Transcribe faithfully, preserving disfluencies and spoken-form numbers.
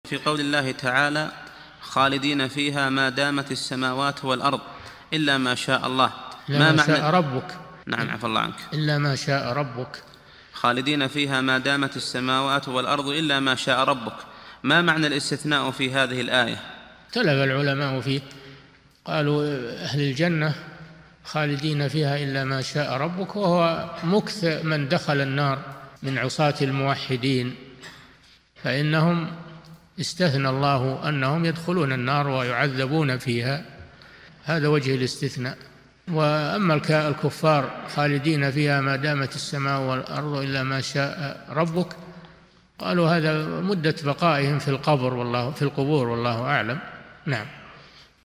في قول الله تعالى خالدين فيها ما دامت السماوات والأرض إلا ما شاء الله، ما, ما شاء ربك. نعم عفى الله عنك. إلا ما شاء ربك. خالدين فيها ما دامت السماوات والأرض إلا ما شاء ربك، ما معنى الاستثناء في هذه الآية؟ اختلف العلماء فيه، قالوا أهل الجنة خالدين فيها إلا ما شاء ربك، وهو مكث من دخل النار من عصاة الموحدين، فإنهم استثنى الله أنهم يدخلون النار ويعذبون فيها، هذا وجه الاستثناء. وأما الكفار خالدين فيها ما دامت السماء والأرض إلا ما شاء ربك، قالوا هذا مدة بقائهم في القبر والله في القبور والله أعلم. نعم.